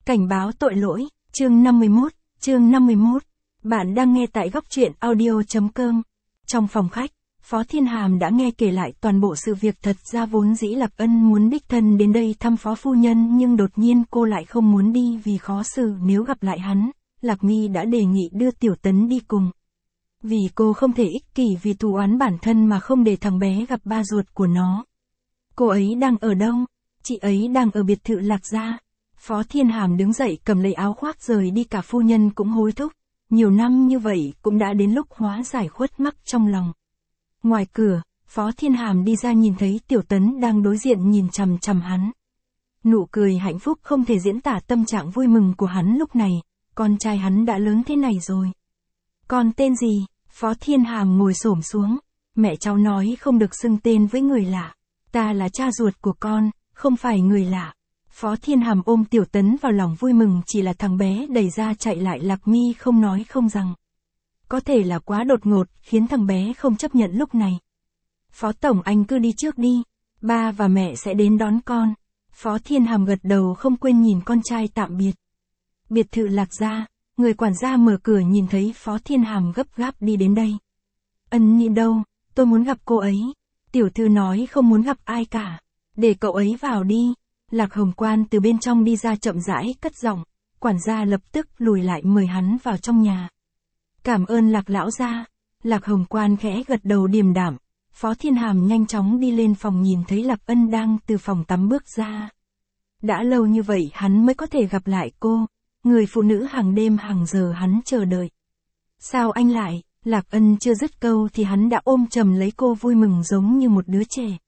Cảnh báo tội lỗi, chương 51. Bạn đang nghe tại góc truyện audio.com. Trong phòng khách, Phó Thiên Hàm đã nghe kể lại toàn bộ sự việc. Thật ra vốn dĩ Lạc Ân muốn đích thân đến đây thăm Phó Phu Nhân, nhưng đột nhiên cô lại không muốn đi vì khó xử nếu gặp lại hắn. Lạc Mi đã đề nghị đưa Tiểu Tấn đi cùng. Vì cô không thể ích kỷ vì thù oán bản thân mà không để thằng bé gặp ba ruột của nó. Cô ấy đang ở đâu? Chị ấy đang ở biệt thự Lạc gia. Phó Thiên Hàm đứng dậy cầm lấy áo khoác rời đi, cả phu nhân cũng hối thúc. Nhiều năm như vậy cũng đã đến lúc hóa giải khuất mắc trong lòng. Ngoài cửa, Phó Thiên Hàm đi ra nhìn thấy Tiểu Tấn đang đối diện nhìn chằm chằm hắn. Nụ cười hạnh phúc không thể diễn tả tâm trạng vui mừng của hắn lúc này, con trai hắn đã lớn thế này rồi. Con tên gì? Phó Thiên Hàm ngồi xổm xuống. Mẹ cháu nói không được xưng tên với người lạ. Ta là cha ruột của con, không phải người lạ. Phó Thiên Hàm ôm Tiểu Tấn vào lòng vui mừng, chỉ là thằng bé đẩy ra chạy lại. Lạc Mi không nói không rằng. Có thể là quá đột ngột, khiến thằng bé không chấp nhận lúc này. Phó Tổng, anh cứ đi trước đi. Ba và mẹ sẽ đến đón con. Phó Thiên Hàm gật đầu không quên nhìn con trai tạm biệt. Biệt thự Lạc gia, người quản gia mở cửa nhìn thấy Phó Thiên Hàm gấp gáp đi đến đây. Ân Nhi đâu, tôi muốn gặp cô ấy. Tiểu thư nói không muốn gặp ai cả. Để cậu ấy vào đi. Lạc Hồng Quan từ bên trong đi ra chậm rãi cất giọng. Quản gia lập tức lùi lại mời hắn vào trong nhà. Cảm ơn Lạc lão gia. Lạc Hồng Quan khẽ gật đầu điềm đạm. Phó Thiên Hàm nhanh chóng đi lên phòng nhìn thấy Lạc Ân đang từ phòng tắm bước ra. Đã lâu như vậy hắn mới có thể gặp lại cô. Người phụ nữ hàng đêm hàng giờ hắn chờ đợi. Sao anh lại? Lạc Ân chưa dứt câu thì hắn đã ôm chầm lấy cô vui mừng giống như một đứa trẻ.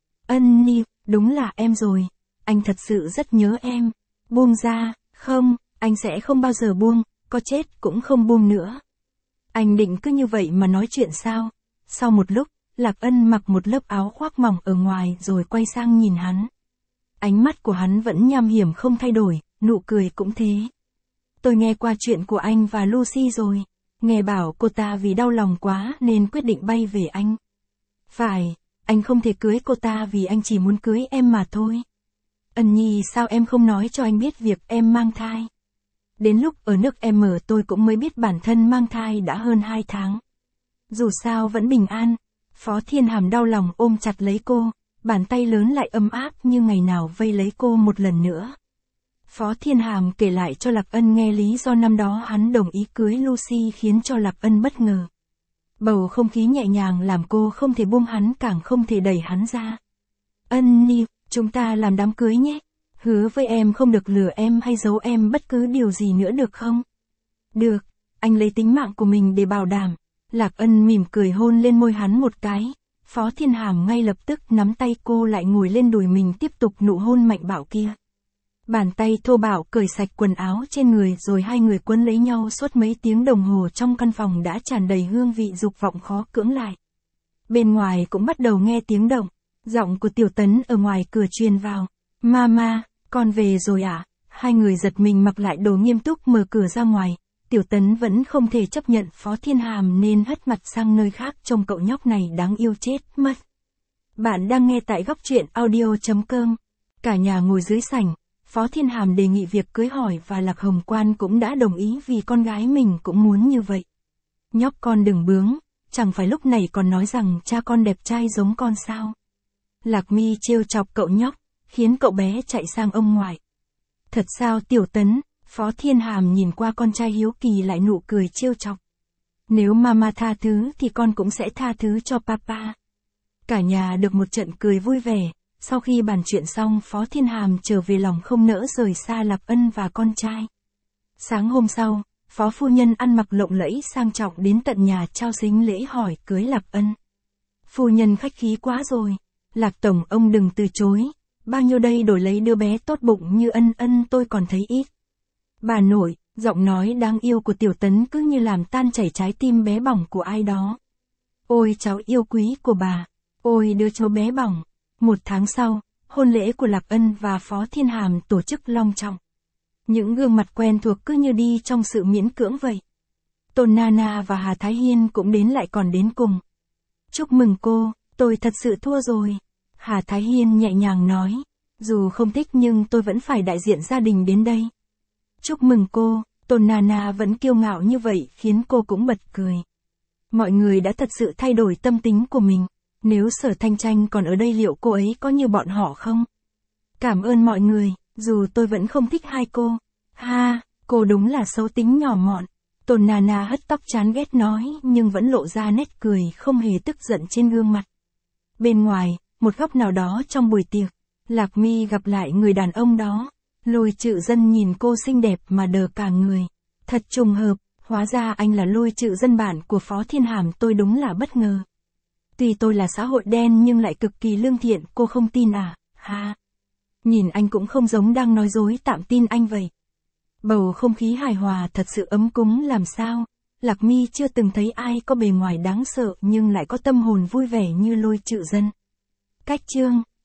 Ân Nhi, đúng là em rồi. Anh thật sự rất nhớ em. Buông ra, không, anh sẽ không bao giờ buông, có chết cũng không buông nữa. Anh định cứ như vậy mà nói chuyện sao? Sau một lúc, Lạc Ân mặc một lớp áo khoác mỏng ở ngoài rồi quay sang nhìn hắn. Ánh mắt của hắn vẫn nham hiểm không thay đổi, nụ cười cũng thế. Tôi nghe qua chuyện của anh và Lucy rồi. Nghe bảo cô ta vì đau lòng quá nên quyết định bay về Anh. Phải, anh không thể cưới cô ta vì anh chỉ muốn cưới em mà thôi. Ân Nhi, sao em không nói cho anh biết việc em mang thai? Đến lúc ở nước em ở tôi cũng mới biết bản thân mang thai đã hơn 2 tháng. Dù sao vẫn bình an. Phó Thiên Hàm đau lòng ôm chặt lấy cô, bàn tay lớn lại ấm áp như ngày nào vây lấy cô một lần nữa. Phó Thiên Hàm kể lại cho Lạc Ân nghe lý do năm đó hắn đồng ý cưới Lucy khiến cho Lạc Ân bất ngờ. Bầu không khí nhẹ nhàng làm cô không thể buông hắn, càng không thể đẩy hắn ra. Ân Nhi, chúng ta làm đám cưới nhé. Hứa với em không được lừa em hay giấu em bất cứ điều gì nữa được không? Được, anh lấy tính mạng của mình để bảo đảm. Lạc Ân mỉm cười hôn lên môi hắn một cái. Phó Thiên Hàm ngay lập tức nắm tay cô lại ngồi lên đùi mình tiếp tục nụ hôn mạnh bạo kia. Bàn tay thô bạo cởi sạch quần áo trên người rồi hai người quấn lấy nhau suốt mấy tiếng đồng hồ. Trong căn phòng đã tràn đầy hương vị dục vọng khó cưỡng lại. Bên ngoài cũng bắt đầu nghe tiếng động. Giọng của Tiểu Tấn ở ngoài cửa truyền vào. Mama, con về rồi ạ? Hai người giật mình mặc lại đồ nghiêm túc mở cửa ra ngoài. Tiểu Tấn vẫn không thể chấp nhận Phó Thiên Hàm nên hất mặt sang nơi khác, trông cậu nhóc này đáng yêu chết mất. Bạn đang nghe tại góc truyện audio.com. Cả nhà ngồi dưới sảnh. Phó Thiên Hàm đề nghị việc cưới hỏi và Lạc Hồng Quan cũng đã đồng ý vì con gái mình cũng muốn như vậy. Nhóc con đừng bướng, chẳng phải lúc này còn nói rằng cha con đẹp trai giống con sao? Lạc Mi trêu chọc cậu nhóc, khiến cậu bé chạy sang ông ngoại. Thật sao Tiểu Tấn? Phó Thiên Hàm nhìn qua con trai hiếu kỳ lại nụ cười trêu chọc. Nếu mama tha thứ thì con cũng sẽ tha thứ cho papa. Cả nhà được một trận cười vui vẻ. Sau khi bàn chuyện xong, Phó Thiên Hàm trở về lòng không nỡ rời xa Lạc Ân và con trai. Sáng hôm sau, Phó Phu Nhân ăn mặc lộng lẫy sang trọng đến tận nhà trao sính lễ hỏi cưới Lạc Ân. Phu Nhân khách khí quá rồi. Lạc Tổng ông đừng từ chối. Bao nhiêu đây đổi lấy đứa bé tốt bụng như Ân tôi còn thấy ít. Bà nội, giọng nói đáng yêu của Tiểu Tấn cứ như làm tan chảy trái tim bé bỏng của ai đó. Ôi cháu yêu quý của bà. Ôi đứa cháu bé bỏng. 1 tháng sau, hôn lễ của Lạc Ân và Phó Thiên Hàm tổ chức long trọng. Những gương mặt quen thuộc cứ như đi trong sự miễn cưỡng vậy. Tôn Nana và Hà Thái Hiên cũng đến lại còn đến cùng. Chúc mừng cô, tôi thật sự thua rồi. Hà Thái Hiên nhẹ nhàng nói. Dù không thích nhưng tôi vẫn phải đại diện gia đình đến đây. Chúc mừng cô, Tôn Nana vẫn kiêu ngạo như vậy khiến cô cũng bật cười. Mọi người đã thật sự thay đổi tâm tính của mình. Nếu Sở Thanh Tranh còn ở đây liệu cô ấy có như bọn họ không? Cảm ơn mọi người, dù tôi vẫn không thích hai cô. Ha, cô đúng là xấu tính nhỏ mọn. Tôn Nana hất tóc chán ghét nói nhưng vẫn lộ ra nét cười không hề tức giận trên gương mặt. Bên ngoài, một góc nào đó trong buổi tiệc, Lạc Mi gặp lại người đàn ông đó. Lôi Trự Dân nhìn cô xinh đẹp mà đờ cả người. Thật trùng hợp, hóa ra anh là Lôi Trự Dân bạn của Phó Thiên Hàm, tôi đúng là bất ngờ. Tuy tôi là xã hội đen nhưng lại cực kỳ lương thiện, cô không tin à, ha. Nhìn anh cũng không giống đang nói dối, tạm tin anh vậy. Bầu không khí hài hòa thật sự ấm cúng làm sao. Lạc Mi chưa từng thấy ai có bề ngoài đáng sợ nhưng lại có tâm hồn vui vẻ như Lôi Trự Dân. Cách chương